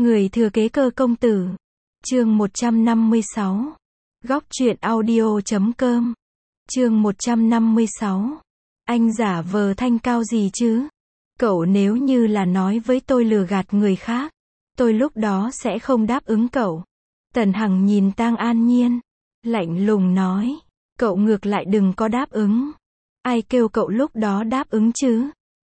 Người thừa kế cơ công tử. Chương 156. Góc truyện audio.com. Chương 156. Anh giả vờ thanh cao gì chứ? Cậu nếu như là nói với tôi lừa gạt người khác, tôi lúc đó sẽ không đáp ứng cậu. Tần Hằng nhìn Tang An Nhiên, lạnh lùng nói, cậu ngược lại đừng có đáp ứng. Ai kêu cậu lúc đó đáp ứng chứ?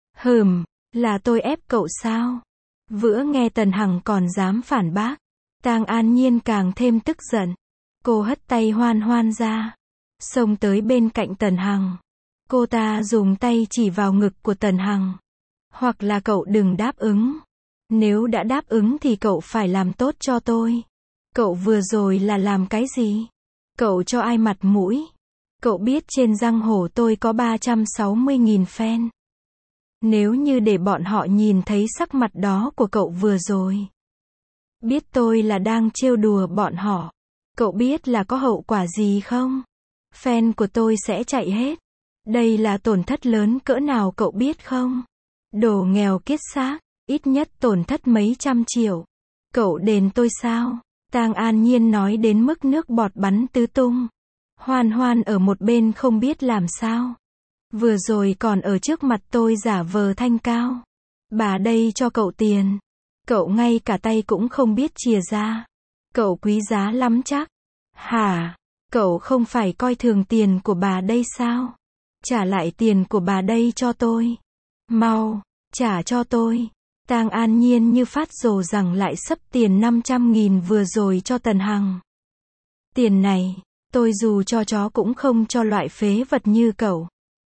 Là tôi ép cậu sao? Vừa nghe Tần Hằng còn dám phản bác, Tang An Nhiên càng thêm tức giận. Cô hất tay Hoan Hoan ra, xông tới bên cạnh Tần Hằng. Cô ta dùng tay chỉ vào ngực của Tần Hằng. Hoặc là cậu đừng đáp ứng. Nếu đã đáp ứng thì cậu phải làm tốt cho tôi. Cậu vừa rồi là làm cái gì? Cậu cho ai mặt mũi? Cậu biết trên giang hồ tôi có 360.000 fan. Nếu như để bọn họ nhìn thấy sắc mặt đó của cậu vừa rồi, biết tôi là đang trêu đùa bọn họ, cậu biết là có hậu quả gì không? Fan của tôi sẽ chạy hết. Đây là tổn thất lớn cỡ nào cậu biết không? Đồ nghèo kiết xác, ít nhất tổn thất mấy trăm triệu. Cậu đền tôi sao? Tang An Nhiên nói đến mức nước bọt bắn tứ tung. Hoan Hoan ở một bên không biết làm sao. Vừa rồi còn ở trước mặt tôi giả vờ thanh cao. Bà đây cho cậu tiền. Cậu ngay cả tay cũng không biết chìa ra. Cậu quý giá lắm chắc. Hả? Cậu không phải coi thường tiền của bà đây sao? Trả lại tiền của bà đây cho tôi. Mau, trả cho tôi. Tang An Nhiên như phát rồ rằng lại sấp tiền 500.000 vừa rồi cho Tần Hằng. Tiền này, tôi dù cho chó cũng không cho loại phế vật như cậu.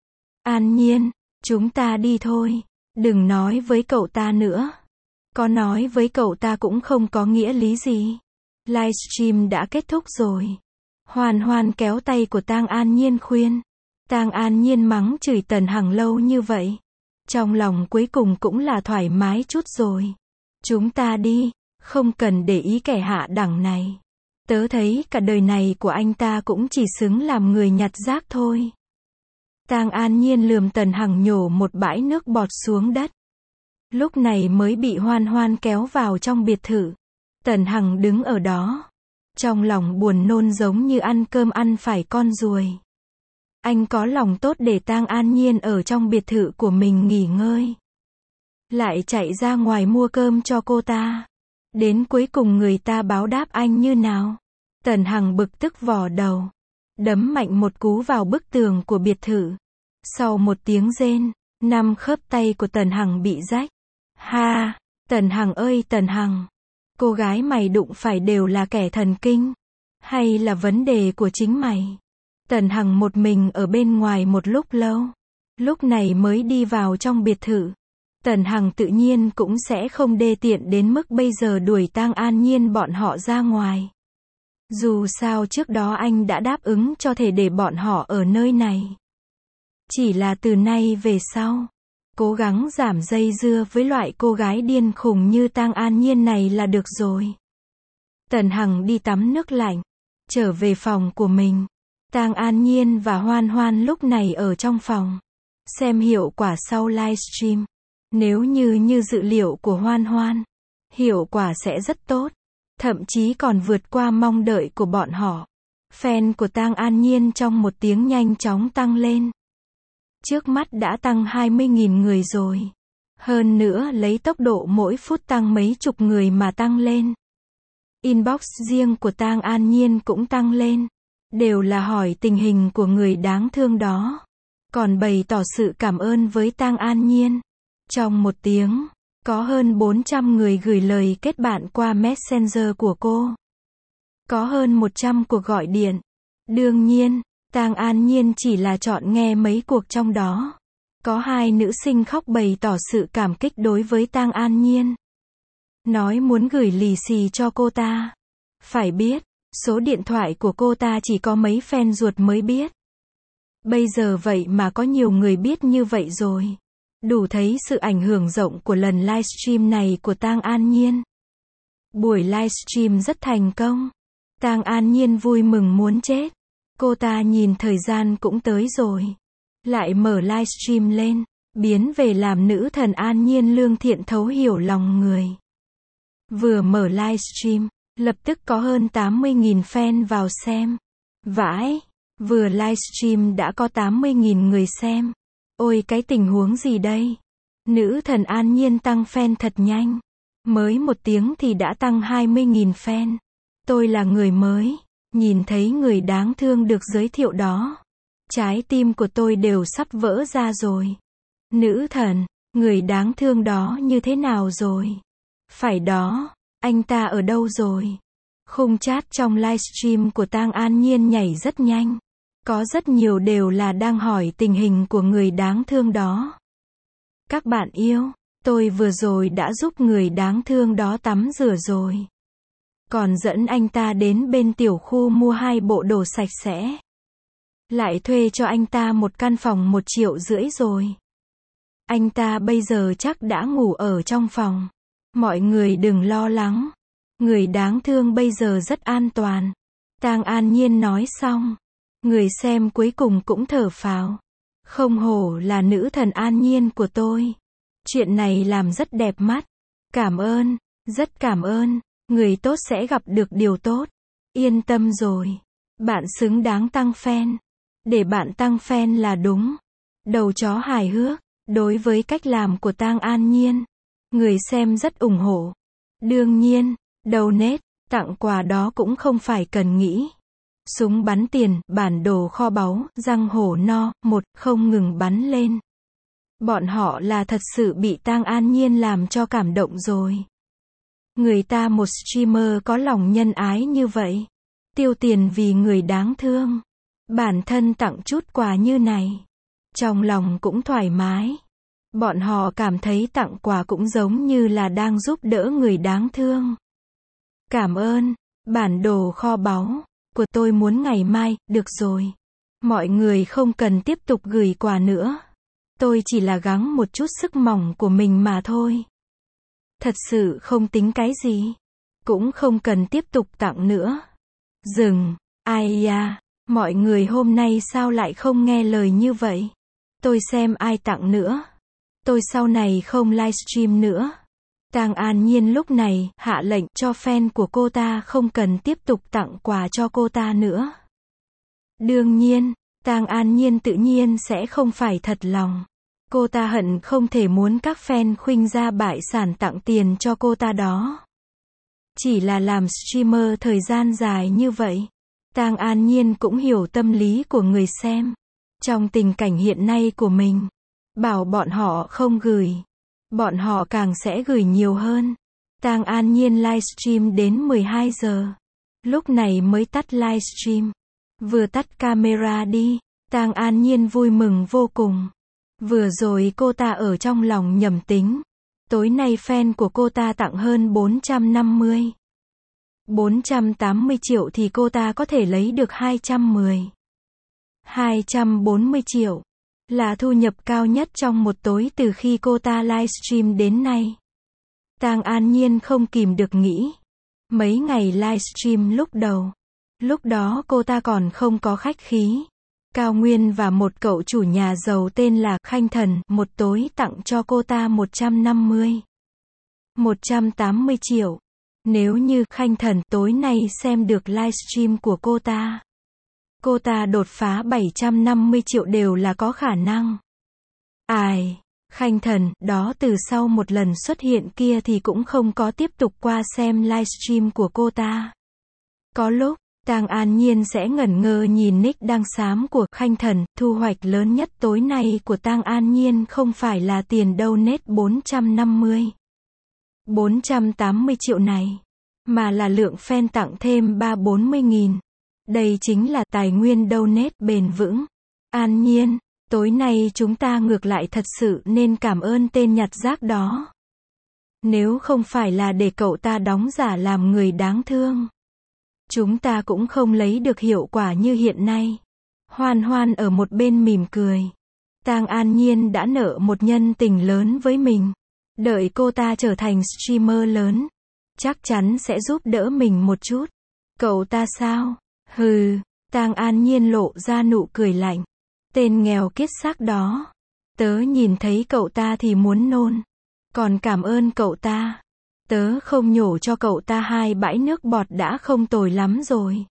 An Nhiên, chúng ta đi thôi. Đừng nói với cậu ta nữa. Có nói với cậu ta cũng không có nghĩa lý gì. Livestream đã kết thúc rồi. Hoan Hoan kéo tay của Tang An Nhiên khuyên. Tang An Nhiên mắng chửi Tần Hằng lâu như vậy. Trong lòng cuối cùng cũng là thoải mái chút rồi. Chúng ta đi, không cần để ý kẻ hạ đẳng này. Tớ thấy cả đời này của anh ta cũng chỉ xứng làm người nhặt rác thôi. Tang An Nhiên lườm Tần Hằng nhổ một bãi nước bọt xuống đất. Lúc này mới bị Hoan Hoan kéo vào trong biệt thự. Tần Hằng đứng ở đó. Trong lòng buồn nôn giống như ăn cơm ăn phải con ruồi. Anh có lòng tốt để Tang An Nhiên ở trong biệt thự của mình nghỉ ngơi. Lại chạy ra ngoài mua cơm cho cô ta. Đến cuối cùng người ta báo đáp anh như nào? Tần Hằng bực tức vò đầu. Đấm mạnh một cú vào bức tường của biệt thự. Sau một tiếng rên, 5 khớp tay của Tần Hằng bị rách. Ha! Tần Hằng ơi Tần Hằng! Cô gái mày đụng phải đều là kẻ thần kinh. Hay là vấn đề của chính mày? Tần Hằng một mình ở bên ngoài một lúc lâu. Lúc này mới đi vào trong biệt thự. Tần Hằng tự nhiên cũng sẽ không đê tiện đến mức bây giờ đuổi Tang An Nhiên bọn họ ra ngoài. Dù sao trước đó anh đã đáp ứng cho thể để bọn họ ở nơi này. Chỉ là từ nay về sau, cố gắng giảm dây dưa với loại cô gái điên khùng như Tang An Nhiên này là được rồi. Tần Hằng đi tắm nước lạnh, trở về phòng của mình. Tang An Nhiên và Hoan Hoan lúc này ở trong phòng, xem hiệu quả sau livestream. Nếu như dự liệu của Hoan Hoan, hiệu quả sẽ rất tốt, thậm chí còn vượt qua mong đợi của bọn họ. Fan của Tang An Nhiên trong một tiếng nhanh chóng tăng lên. Trước mắt đã tăng 20.000 người rồi. Hơn nữa lấy tốc độ mỗi phút tăng mấy chục người mà tăng lên. Inbox riêng của Tang An Nhiên cũng tăng lên. Đều là hỏi tình hình của người đáng thương đó. Còn bày tỏ sự cảm ơn với Tang An Nhiên. Trong một tiếng, có hơn 400 người gửi lời kết bạn qua Messenger của cô. Có hơn 100 cuộc gọi điện. Đương nhiên, Tang An Nhiên chỉ là chọn nghe mấy cuộc trong đó. Có 2 nữ sinh khóc bày tỏ sự cảm kích đối với Tang An Nhiên. Nói muốn gửi lì xì cho cô ta. Phải biết, số điện thoại của cô ta chỉ có mấy fan ruột mới biết. Bây giờ vậy mà có nhiều người biết như vậy rồi. Đủ thấy sự ảnh hưởng rộng của lần livestream này của Tang An Nhiên. Buổi livestream rất thành công. Tang An Nhiên vui mừng muốn chết. Cô ta nhìn thời gian cũng tới rồi. Lại mở livestream lên, biến về làm nữ thần An Nhiên lương thiện thấu hiểu lòng người. Vừa mở livestream, lập tức có hơn 80.000 fan vào xem. Vãi, vừa livestream đã có 80.000 người xem. Ôi cái tình huống gì đây? Nữ thần An Nhiên tăng fan thật nhanh. Mới 1 tiếng thì đã tăng 20.000 fan. Tôi là người mới, nhìn thấy người đáng thương được giới thiệu đó. Trái tim của tôi đều sắp vỡ ra rồi. Nữ thần, người đáng thương đó như thế nào rồi? Phải đó, anh ta ở đâu rồi? Khung chat trong livestream của Tang An Nhiên nhảy rất nhanh. Có rất nhiều đều là đang hỏi tình hình của người đáng thương đó. Các bạn yêu, tôi vừa rồi đã giúp người đáng thương đó tắm rửa rồi. Còn dẫn anh ta đến bên tiểu khu mua 2 bộ đồ sạch sẽ. Lại thuê cho anh ta một căn phòng 1,5 triệu rồi. Anh ta bây giờ chắc đã ngủ ở trong phòng. Mọi người đừng lo lắng. Người đáng thương bây giờ rất an toàn. Tang An Nhiên nói xong. Người xem cuối cùng cũng thở phào. Không hổ là nữ thần An Nhiên của tôi. Chuyện này làm rất đẹp mắt. Cảm ơn, rất cảm ơn. Người tốt sẽ gặp được điều tốt. Yên tâm rồi. Bạn xứng đáng tăng fan. Để bạn tăng fan là đúng. Đầu chó hài hước. Đối với cách làm của Tang An Nhiên, người xem rất ủng hộ. Đương nhiên, donate, tặng quà đó cũng không phải cần nghĩ. Súng bắn tiền, bản đồ kho báu, răng hổ no, không ngừng bắn lên. Bọn họ là thật sự bị Tang An Nhiên làm cho cảm động rồi. Người ta một streamer có lòng nhân ái như vậy. Tiêu tiền vì người đáng thương. Bản thân tặng chút quà như này. Trong lòng cũng thoải mái. Bọn họ cảm thấy tặng quà cũng giống như là đang giúp đỡ người đáng thương. Cảm ơn, bản đồ kho báu của tôi muốn ngày mai, được rồi. Mọi người không cần tiếp tục gửi quà nữa. Tôi chỉ là gắng một chút sức mỏng của mình mà thôi. Thật sự không tính cái gì. Cũng không cần tiếp tục tặng nữa. Dừng, ai da, mọi người hôm nay sao lại không nghe lời như vậy? Tôi xem ai tặng nữa. Tôi sau này không livestream nữa. Tang An Nhiên lúc này hạ lệnh cho fan của cô ta không cần tiếp tục tặng quà cho cô ta nữa. Đương nhiên, Tang An Nhiên tự nhiên sẽ không phải thật lòng. Cô ta hận không thể muốn các fan khuynh ra bại sản tặng tiền cho cô ta đó. Chỉ là làm streamer thời gian dài như vậy, Tang An Nhiên cũng hiểu tâm lý của người xem. Trong tình cảnh hiện nay của mình, bảo bọn họ không gửi, bọn họ càng sẽ gửi nhiều hơn. Tang An Nhiên livestream đến 12 giờ. Lúc này mới tắt livestream. Vừa tắt camera đi, Tang An Nhiên vui mừng vô cùng. Vừa rồi cô ta ở trong lòng nhầm tính. Tối nay fan của cô ta tặng hơn 480 triệu thì cô ta có thể lấy được 240 triệu. Là thu nhập cao nhất trong một tối từ khi cô ta livestream đến nay. Tang An Nhiên không kìm được nghĩ. Mấy ngày livestream lúc đó cô ta còn không có khách khí. Cao Nguyên và một cậu chủ nhà giàu tên là Khanh Thần, một tối tặng cho cô ta 180 triệu. Nếu như Khanh Thần tối nay xem được livestream của cô ta đột phá 750 triệu đều là có khả năng. Ai, Khanh Thần, đó từ sau một lần xuất hiện kia thì cũng không có tiếp tục qua xem livestream của cô ta. Có lúc, Tang An Nhiên sẽ ngẩn ngơ nhìn nick đang xám của Khanh Thần. Thu hoạch lớn nhất tối nay của Tang An Nhiên không phải là tiền donate 480 triệu này, mà là lượng fan tặng thêm 340 nghìn. Đây chính là tài nguyên donate bền vững. An Nhiên, tối nay chúng ta ngược lại thật sự nên cảm ơn tên nhặt rác đó. Nếu không phải là để cậu ta đóng giả làm người đáng thương, chúng ta cũng không lấy được hiệu quả như hiện nay. Hoan Hoan ở một bên mỉm cười. Tang An Nhiên đã nợ một nhân tình lớn với mình. Đợi cô ta trở thành streamer lớn, chắc chắn sẽ giúp đỡ mình một chút. Cậu ta sao? Hừ, Tang An Nhiên lộ ra nụ cười lạnh. Tên nghèo kiết xác đó. Tớ nhìn thấy cậu ta thì muốn nôn. Còn cảm ơn cậu ta. Tớ không nhổ cho cậu ta 2 bãi nước bọt đã không tồi lắm rồi.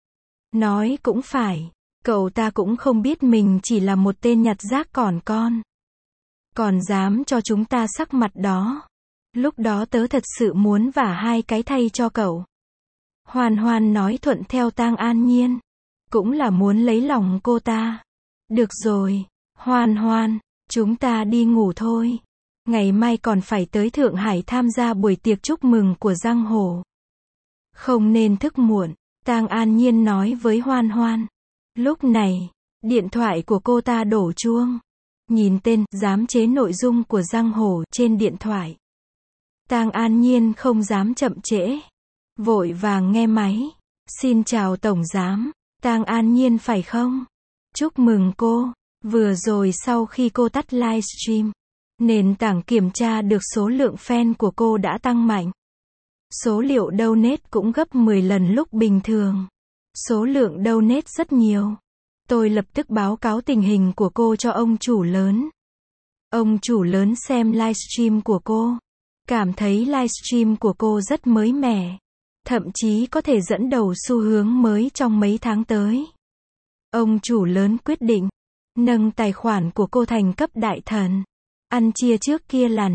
Nói cũng phải, cậu ta cũng không biết mình chỉ là một tên nhặt rác còn con. Còn dám cho chúng ta sắc mặt đó. Lúc đó tớ thật sự muốn vả 2 cái thay cho cậu. Hoan Hoan nói thuận theo Tang An Nhiên. Cũng là muốn lấy lòng cô ta. Được rồi, Hoan Hoan, chúng ta đi ngủ thôi. Ngày mai còn phải tới Thượng Hải tham gia buổi tiệc chúc mừng của Giang Hồ. Không nên thức muộn, Tang An Nhiên nói với Hoan Hoan. Lúc này, điện thoại của cô ta đổ chuông. Nhìn tên giám chế nội dung của Giang Hồ trên điện thoại. Tang An Nhiên không dám chậm trễ. Vội vàng nghe máy. Xin chào Tổng Giám. Tang An Nhiên phải không? Chúc mừng cô. Vừa rồi sau khi cô tắt livestream, nền tảng kiểm tra được số lượng fan của cô đã tăng mạnh. Số liệu donate cũng gấp 10 lần lúc bình thường. Số lượng donate rất nhiều. Tôi lập tức báo cáo tình hình của cô cho ông chủ lớn. Ông chủ lớn xem livestream của cô. Cảm thấy livestream của cô rất mới mẻ. Thậm chí có thể dẫn đầu xu hướng mới trong mấy tháng tới. Ông chủ lớn quyết định nâng tài khoản của cô thành cấp đại thần. Ăn chia trước kia là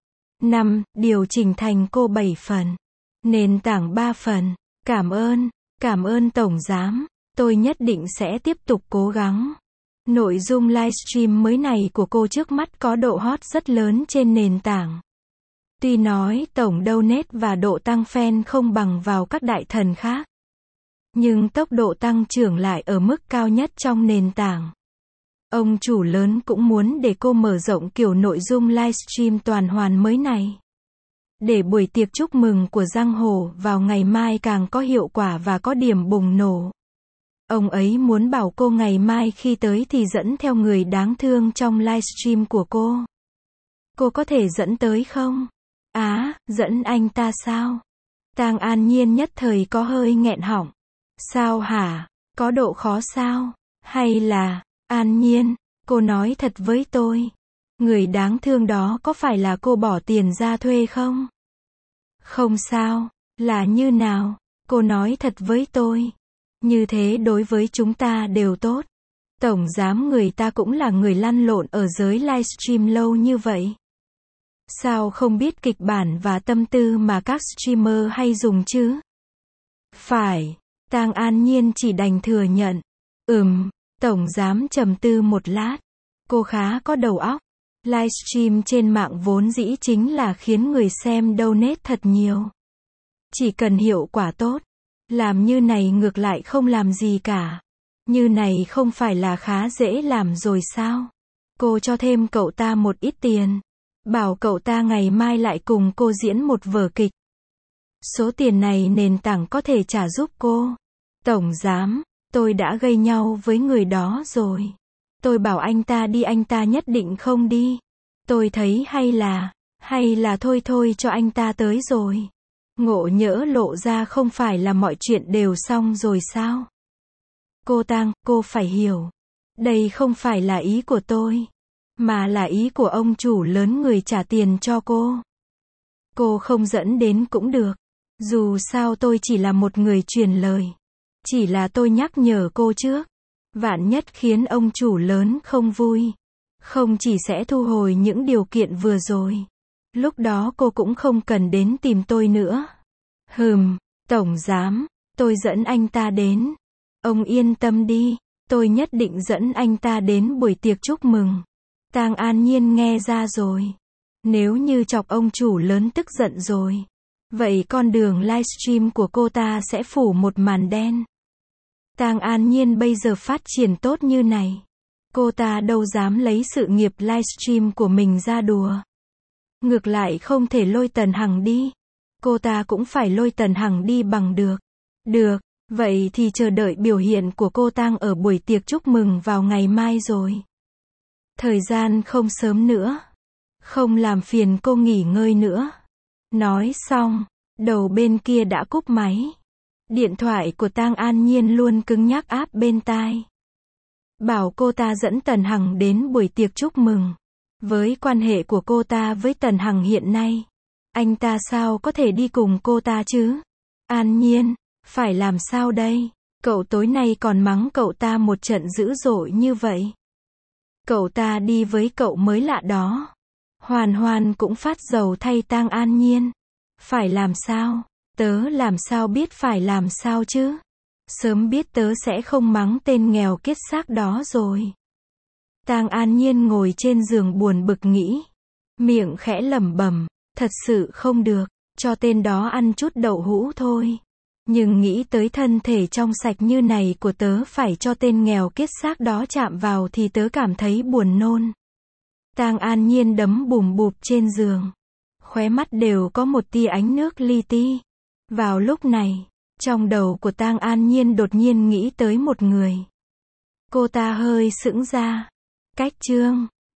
5, điều chỉnh thành cô 7 phần. Nền tảng 3 phần. Cảm ơn Tổng Giám. Tôi nhất định sẽ tiếp tục cố gắng. Nội dung livestream mới này của cô trước mắt có độ hot rất lớn trên nền tảng. Tuy nói tổng donate và độ tăng fan không bằng vào các đại thần khác, nhưng tốc độ tăng trưởng lại ở mức cao nhất trong nền tảng. Ông chủ lớn cũng muốn để cô mở rộng kiểu nội dung livestream toàn hoàn mới này. Để buổi tiệc chúc mừng của Giang Hồ vào ngày mai càng có hiệu quả và có điểm bùng nổ. Ông ấy muốn bảo cô ngày mai khi tới thì dẫn theo người đáng thương trong livestream của cô. Cô có thể dẫn tới không? Dẫn anh ta sao? Tang An Nhiên nhất thời có hơi nghẹn họng. Sao hả? Có độ khó sao? Hay là, An Nhiên, cô nói thật với tôi. Người đáng thương đó có phải là cô bỏ tiền ra thuê không? Không sao, là như nào? Cô nói thật với tôi. Như thế đối với chúng ta đều tốt. Tổng giám người ta cũng là người lăn lộn ở giới livestream lâu như vậy. Sao không biết kịch bản và tâm tư mà các streamer hay dùng chứ? Phải, Tang An Nhiên chỉ đành thừa nhận. Tổng giám trầm tư một lát. Cô khá có đầu óc. Livestream trên mạng vốn dĩ chính là khiến người xem donate thật nhiều. Chỉ cần hiệu quả tốt. Làm như này ngược lại không làm gì cả. Như này không phải là khá dễ làm rồi sao? Cô cho thêm cậu ta một ít tiền. Bảo cậu ta ngày mai lại cùng cô diễn một vở kịch. Số tiền này nền tảng có thể trả giúp cô. Tổng giám, tôi đã gây nhau với người đó rồi. Tôi bảo anh ta đi anh ta nhất định không đi. Tôi thấy hay là thôi cho anh ta tới rồi. Ngộ nhỡ lộ ra không phải là mọi chuyện đều xong rồi sao? Cô Tang, cô phải hiểu. Đây không phải là ý của tôi. Mà là ý của ông chủ lớn người trả tiền cho cô. Cô không dẫn đến cũng được. Dù sao tôi chỉ là một người truyền lời. Chỉ là tôi nhắc nhở cô trước. Vạn nhất khiến ông chủ lớn không vui. Không chỉ sẽ thu hồi những điều kiện vừa rồi. Lúc đó cô cũng không cần đến tìm tôi nữa. Tổng giám, tôi dẫn anh ta đến. Ông yên tâm đi, tôi nhất định dẫn anh ta đến buổi tiệc chúc mừng. Tang An Nhiên nghe ra rồi. Nếu như chọc ông chủ lớn tức giận rồi. Vậy con đường livestream của cô ta sẽ phủ một màn đen. Tang An Nhiên bây giờ phát triển tốt như này. Cô ta đâu dám lấy sự nghiệp livestream của mình ra đùa. Ngược lại không thể lôi Tần Hằng đi. Cô ta cũng phải lôi Tần Hằng đi bằng được. Được, vậy thì chờ đợi biểu hiện của cô Tang ở buổi tiệc chúc mừng vào ngày mai rồi. Thời gian không sớm nữa. Không làm phiền cô nghỉ ngơi nữa. Nói xong, đầu bên kia đã cúp máy. Điện thoại của Tang An Nhiên luôn cứng nhắc áp bên tai. Bảo cô ta dẫn Tần Hằng đến buổi tiệc chúc mừng. Với quan hệ của cô ta với Tần Hằng hiện nay, Anh ta sao có thể đi cùng cô ta chứ? An Nhiên, phải làm sao đây? Cậu tối nay còn mắng cậu ta một trận dữ dội như vậy. Cậu ta đi với cậu mới lạ đó. Hoàn Hoàn cũng phát dầu thay tang An Nhiên. Phải làm sao? Tớ làm sao biết phải làm sao chứ? Sớm biết tớ sẽ không mắng tên nghèo kiết xác đó rồi. Tang An Nhiên ngồi trên giường buồn bực nghĩ. Miệng khẽ lẩm bẩm, thật sự không được, cho tên đó ăn chút đậu hũ thôi. Nhưng nghĩ tới thân thể trong sạch như này của tớ phải cho tên nghèo kiết xác đó chạm vào thì tớ cảm thấy buồn nôn. Tang An Nhiên đấm bùm bụp trên giường. Khóe mắt đều có một tia ánh nước li ti. Vào lúc này, trong đầu của Tang An Nhiên đột nhiên nghĩ tới một người. Cô ta hơi sững ra. Cách Trương,